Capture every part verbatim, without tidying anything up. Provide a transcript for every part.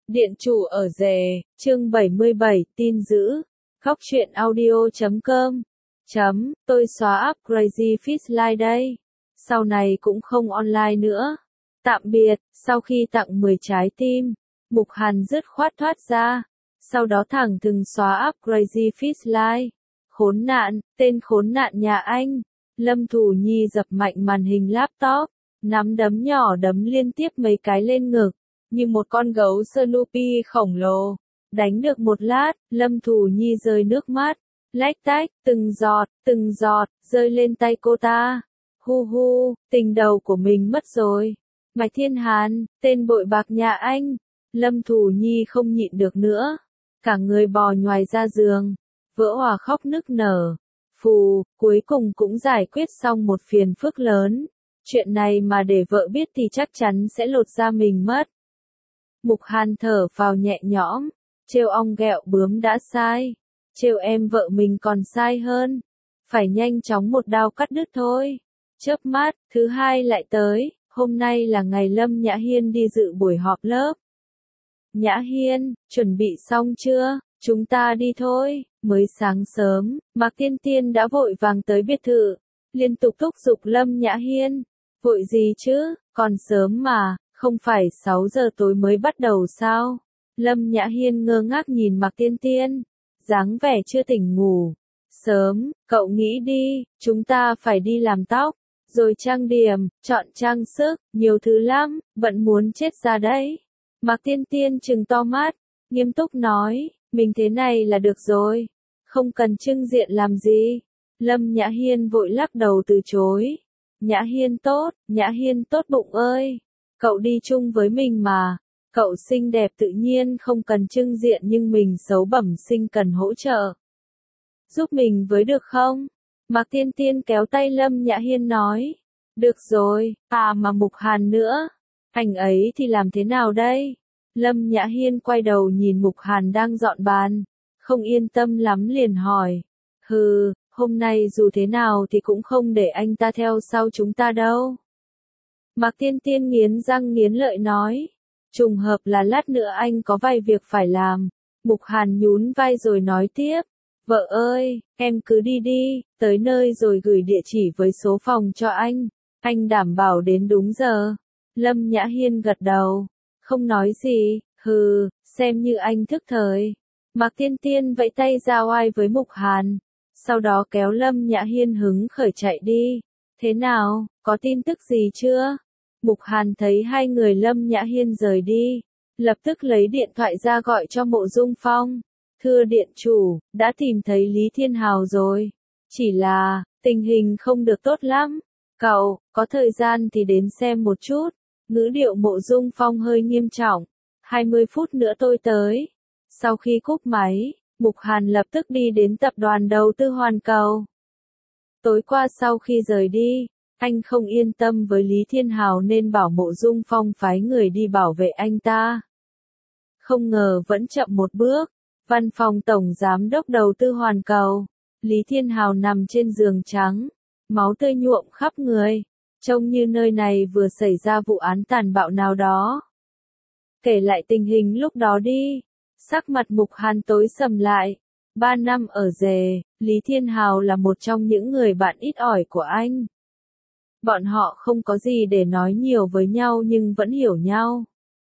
Điện chủ ở rể, chương bảy mươi bảy, tin dữ. Khóc chuyện audio chấm com. Chấm, tôi xóa app Crazy Fish Live đây. Sau này cũng không online nữa. Tạm biệt, sau khi tặng mười trái tim, Mục Hàn dứt khoát thoát ra. Sau đó thẳng thừng xóa app Crazy Fish Live. Khốn nạn, tên khốn nạn nhà anh. Lâm Thủ Nhi dập mạnh màn hình laptop, nắm đấm nhỏ đấm liên tiếp mấy cái lên ngực, như một con gấu Snoopy khổng lồ. Đánh được một lát, Lâm Thủ Nhi rơi nước mắt, lách tách, từng giọt, từng giọt, rơi lên tay cô ta. Hu hu, tình đầu của mình mất rồi. Mạch Thiên Hàn, tên bội bạc nhà anh. Lâm Thủ Nhi không nhịn được nữa, cả người bò nhoài ra giường, vỡ òa khóc nức nở. Phù, cuối cùng cũng giải quyết xong một phiền phức lớn. Chuyện này mà để vợ biết thì chắc chắn sẽ lột da mình mất. Mục Hàn thở phào nhẹ nhõm, trêu ong ghẹo bướm đã sai, trêu em vợ mình còn sai hơn. Phải nhanh chóng một đao cắt đứt thôi. Chớp mắt, thứ hai lại tới, hôm nay là ngày Lâm Nhã Hiên đi dự buổi họp lớp. Nhã Hiên, chuẩn bị xong chưa? Chúng ta đi thôi. Mới sáng sớm, Mạc Tiên Tiên đã vội vàng tới biệt thự, liên tục thúc giục Lâm Nhã Hiên. Vội gì chứ, còn sớm mà, không phải sáu giờ tối mới bắt đầu sao? Lâm Nhã Hiên ngơ ngác nhìn Mạc Tiên Tiên, dáng vẻ chưa tỉnh ngủ. Sớm, cậu nghĩ đi, chúng ta phải đi làm tóc, rồi trang điểm, chọn trang sức, nhiều thứ lắm, bận muốn chết ra đấy. Mạc Tiên Tiên trừng to mắt, nghiêm túc nói, mình thế này là được rồi, không cần trưng diện làm gì. Lâm Nhã Hiên vội lắc đầu từ chối. Nhã Hiên tốt, Nhã Hiên tốt bụng ơi, cậu đi chung với mình mà, cậu xinh đẹp tự nhiên không cần trưng diện nhưng mình xấu bẩm sinh cần hỗ trợ. Giúp mình với được không? Mạc Tiên Tiên kéo tay Lâm Nhã Hiên nói. Được rồi, à mà Mục Hàn nữa, anh ấy thì làm thế nào đây? Lâm Nhã Hiên quay đầu nhìn Mục Hàn đang dọn bàn, không yên tâm lắm liền hỏi. Hừ, hôm nay dù thế nào thì cũng không để anh ta theo sau chúng ta đâu. Mạc Tiên Tiên nghiến răng nghiến lợi nói. Trùng hợp là lát nữa anh có vài việc phải làm. Mục Hàn nhún vai rồi nói tiếp. Vợ ơi, em cứ đi đi, tới nơi rồi gửi địa chỉ với số phòng cho anh. Anh đảm bảo đến đúng giờ. Lâm Nhã Hiên gật đầu, không nói gì, hừ, xem như anh thức thời. Mạc Tiên Tiên vẫy tay ra oai với Mục Hàn, sau đó kéo Lâm Nhã Hiên hứng khởi chạy đi. Thế nào, có tin tức gì chưa? Mục Hàn thấy hai người Lâm Nhã Hiên rời đi, lập tức lấy điện thoại ra gọi cho Mộ Dung Phong. Thưa điện chủ, đã tìm thấy Lý Thiên Hào rồi. Chỉ là, tình hình không được tốt lắm. Cậu, có thời gian thì đến xem một chút. Ngữ điệu Mộ Dung Phong hơi nghiêm trọng. hai mươi phút nữa tôi tới. Sau khi cúp máy, Mục Hàn lập tức đi đến tập đoàn đầu tư Hoàn Cầu. Tối qua sau khi rời đi, anh không yên tâm với Lý Thiên Hào nên bảo Mộ Dung Phong phái người đi bảo vệ anh ta. Không ngờ vẫn chậm một bước. Văn phòng Tổng Giám đốc đầu tư Hoàn Cầu, Lý Thiên Hào nằm trên giường trắng, máu tươi nhuộm khắp người, trông như nơi này vừa xảy ra vụ án tàn bạo nào đó. Kể lại tình hình lúc đó đi. Sắc mặt Mục Hàn tối sầm lại. Ba năm ở rể, Lý Thiên Hào là một trong những người bạn ít ỏi của anh. Bọn họ không có gì để nói nhiều với nhau nhưng vẫn hiểu nhau.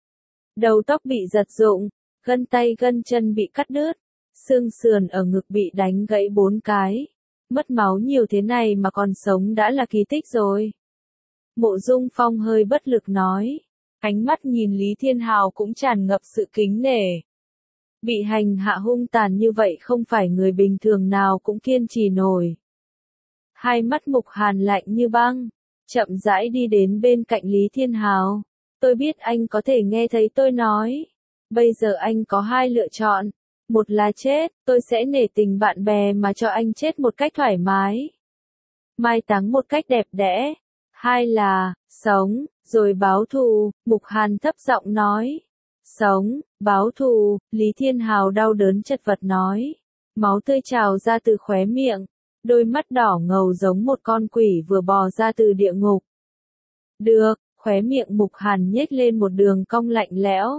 Đầu tóc bị giật rụng, gân tay gân chân bị cắt đứt, xương sườn ở ngực bị đánh gãy bốn cái. Mất máu nhiều thế này mà còn sống đã là kỳ tích rồi. Mộ Dung Phong hơi bất lực nói. Ánh mắt nhìn Lý Thiên Hào cũng tràn ngập sự kính nể. Bị hành hạ hung tàn như vậy không phải người bình thường nào cũng kiên trì nổi. Hai mắt Mục Hàn lạnh như băng, chậm rãi đi đến bên cạnh Lý Thiên Hào. Tôi biết anh có thể nghe thấy tôi nói. Bây giờ anh có hai lựa chọn. Một là chết, tôi sẽ nể tình bạn bè mà cho anh chết một cách thoải mái. Mai táng một cách đẹp đẽ. Hai là, sống, rồi báo thù, Mục Hàn thấp giọng nói. Sống, báo thù, Lý Thiên Hào đau đớn chật vật nói. Máu tươi trào ra từ khóe miệng, đôi mắt đỏ ngầu giống một con quỷ vừa bò ra từ địa ngục. Được, khóe miệng Mục Hàn nhếch lên một đường cong lạnh lẽo.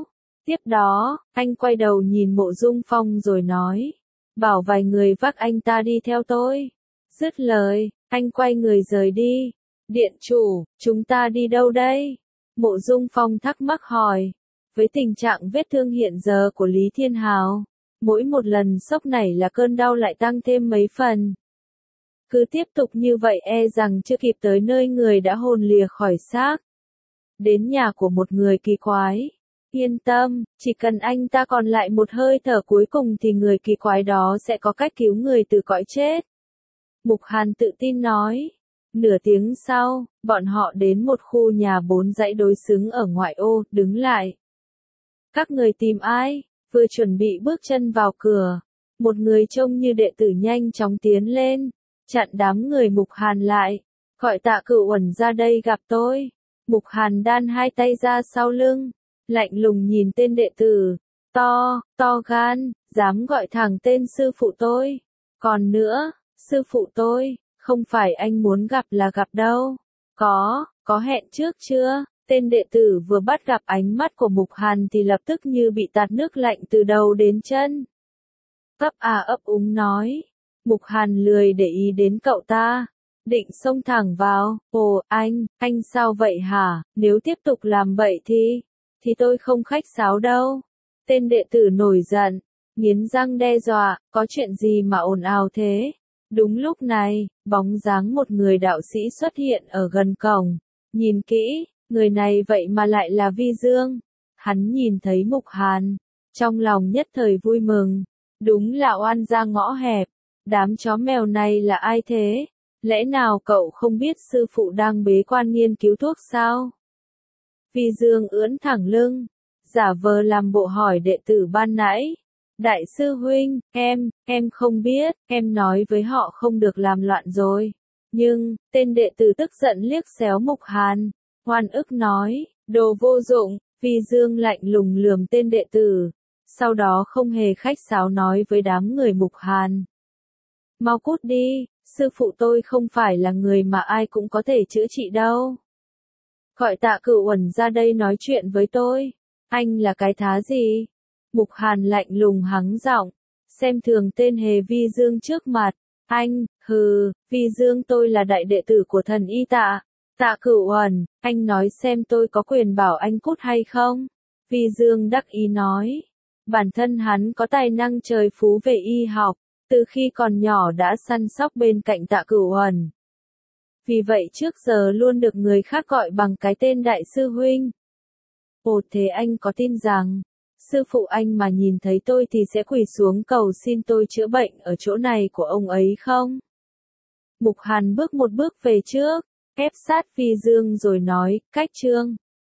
Tiếp đó, anh quay đầu nhìn Mộ Dung Phong rồi nói, bảo vài người vác anh ta đi theo tôi. Dứt lời, anh quay người rời đi. Điện chủ, chúng ta đi đâu đây? Mộ Dung Phong thắc mắc hỏi. Với tình trạng vết thương hiện giờ của Lý Thiên Hào, mỗi một lần sốc nảy là cơn đau lại tăng thêm mấy phần. Cứ tiếp tục như vậy e rằng chưa kịp tới nơi người đã hồn lìa khỏi xác. Đến nhà của một người kỳ quái. Yên tâm, chỉ cần anh ta còn lại một hơi thở cuối cùng thì người kỳ quái đó sẽ có cách cứu người từ cõi chết. Mục Hàn tự tin nói. Nửa tiếng sau, bọn họ đến một khu nhà bốn dãy đối xứng ở ngoại ô, đứng lại. Các người tìm ai? Vừa chuẩn bị bước chân vào cửa, một người trông như đệ tử nhanh chóng tiến lên, chặn đám người Mục Hàn lại, gọi Tạ Cửu Uẩn ra đây gặp tôi. Mục Hàn đan hai tay ra sau lưng, lạnh lùng nhìn tên đệ tử, to, to gan, dám gọi thẳng tên sư phụ tôi. Còn nữa, sư phụ tôi, không phải anh muốn gặp là gặp đâu. Có, có hẹn trước chưa? Tên đệ tử vừa bắt gặp ánh mắt của Mục Hàn thì lập tức như bị tạt nước lạnh từ đầu đến chân. Ấp à ấp úng nói. Mục Hàn lười để ý đến cậu ta. Định xông thẳng vào. Ồ, anh, anh sao vậy hả? Nếu tiếp tục làm vậy thì, thì tôi không khách sáo đâu. Tên đệ tử nổi giận, nghiến răng đe dọa, có chuyện gì mà ồn ào thế? Đúng lúc này, bóng dáng một người đạo sĩ xuất hiện ở gần cổng. Nhìn kỹ, người này vậy mà lại là Vi Dương. Hắn nhìn thấy Mục Hàn, trong lòng nhất thời vui mừng. Đúng là oan gia ngõ hẹp. Đám chó mèo này là ai thế? Lẽ nào cậu không biết sư phụ đang bế quan nghiên cứu thuốc sao? Vi Dương ưỡn thẳng lưng, giả vờ làm bộ hỏi đệ tử ban nãy. Đại sư huynh, em, em không biết, em nói với họ không được làm loạn rồi. Nhưng, tên đệ tử tức giận liếc xéo Mục Hàn, oan ức nói, đồ vô dụng. Vi Dương lạnh lùng lườm tên đệ tử, sau đó không hề khách sáo nói với đám người Mục Hàn. Mau cút đi, sư phụ tôi không phải là người mà ai cũng có thể chữa trị đâu. Gọi Tạ Cửu Uẩn ra đây nói chuyện với tôi. Anh là cái thá gì? Mục Hàn lạnh lùng hắng giọng, xem thường tên hề Vi Dương trước mặt. Anh, hừ, Vi Dương tôi là đại đệ tử của thần y Tạ. Tạ Cửu Uẩn, anh nói xem tôi có quyền bảo anh cút hay không? Vi Dương đắc ý nói. Bản thân hắn có tài năng trời phú về y học, từ khi còn nhỏ đã săn sóc bên cạnh Tạ Cửu Uẩn. Vì vậy trước giờ luôn được người khác gọi bằng cái tên đại sư huynh. Ồ, thế anh có tin rằng, sư phụ anh mà nhìn thấy tôi thì sẽ quỳ xuống cầu xin tôi chữa bệnh ở chỗ này của ông ấy không? Mục Hàn bước một bước về trước, ép sát Vi Dương rồi nói, cách chương.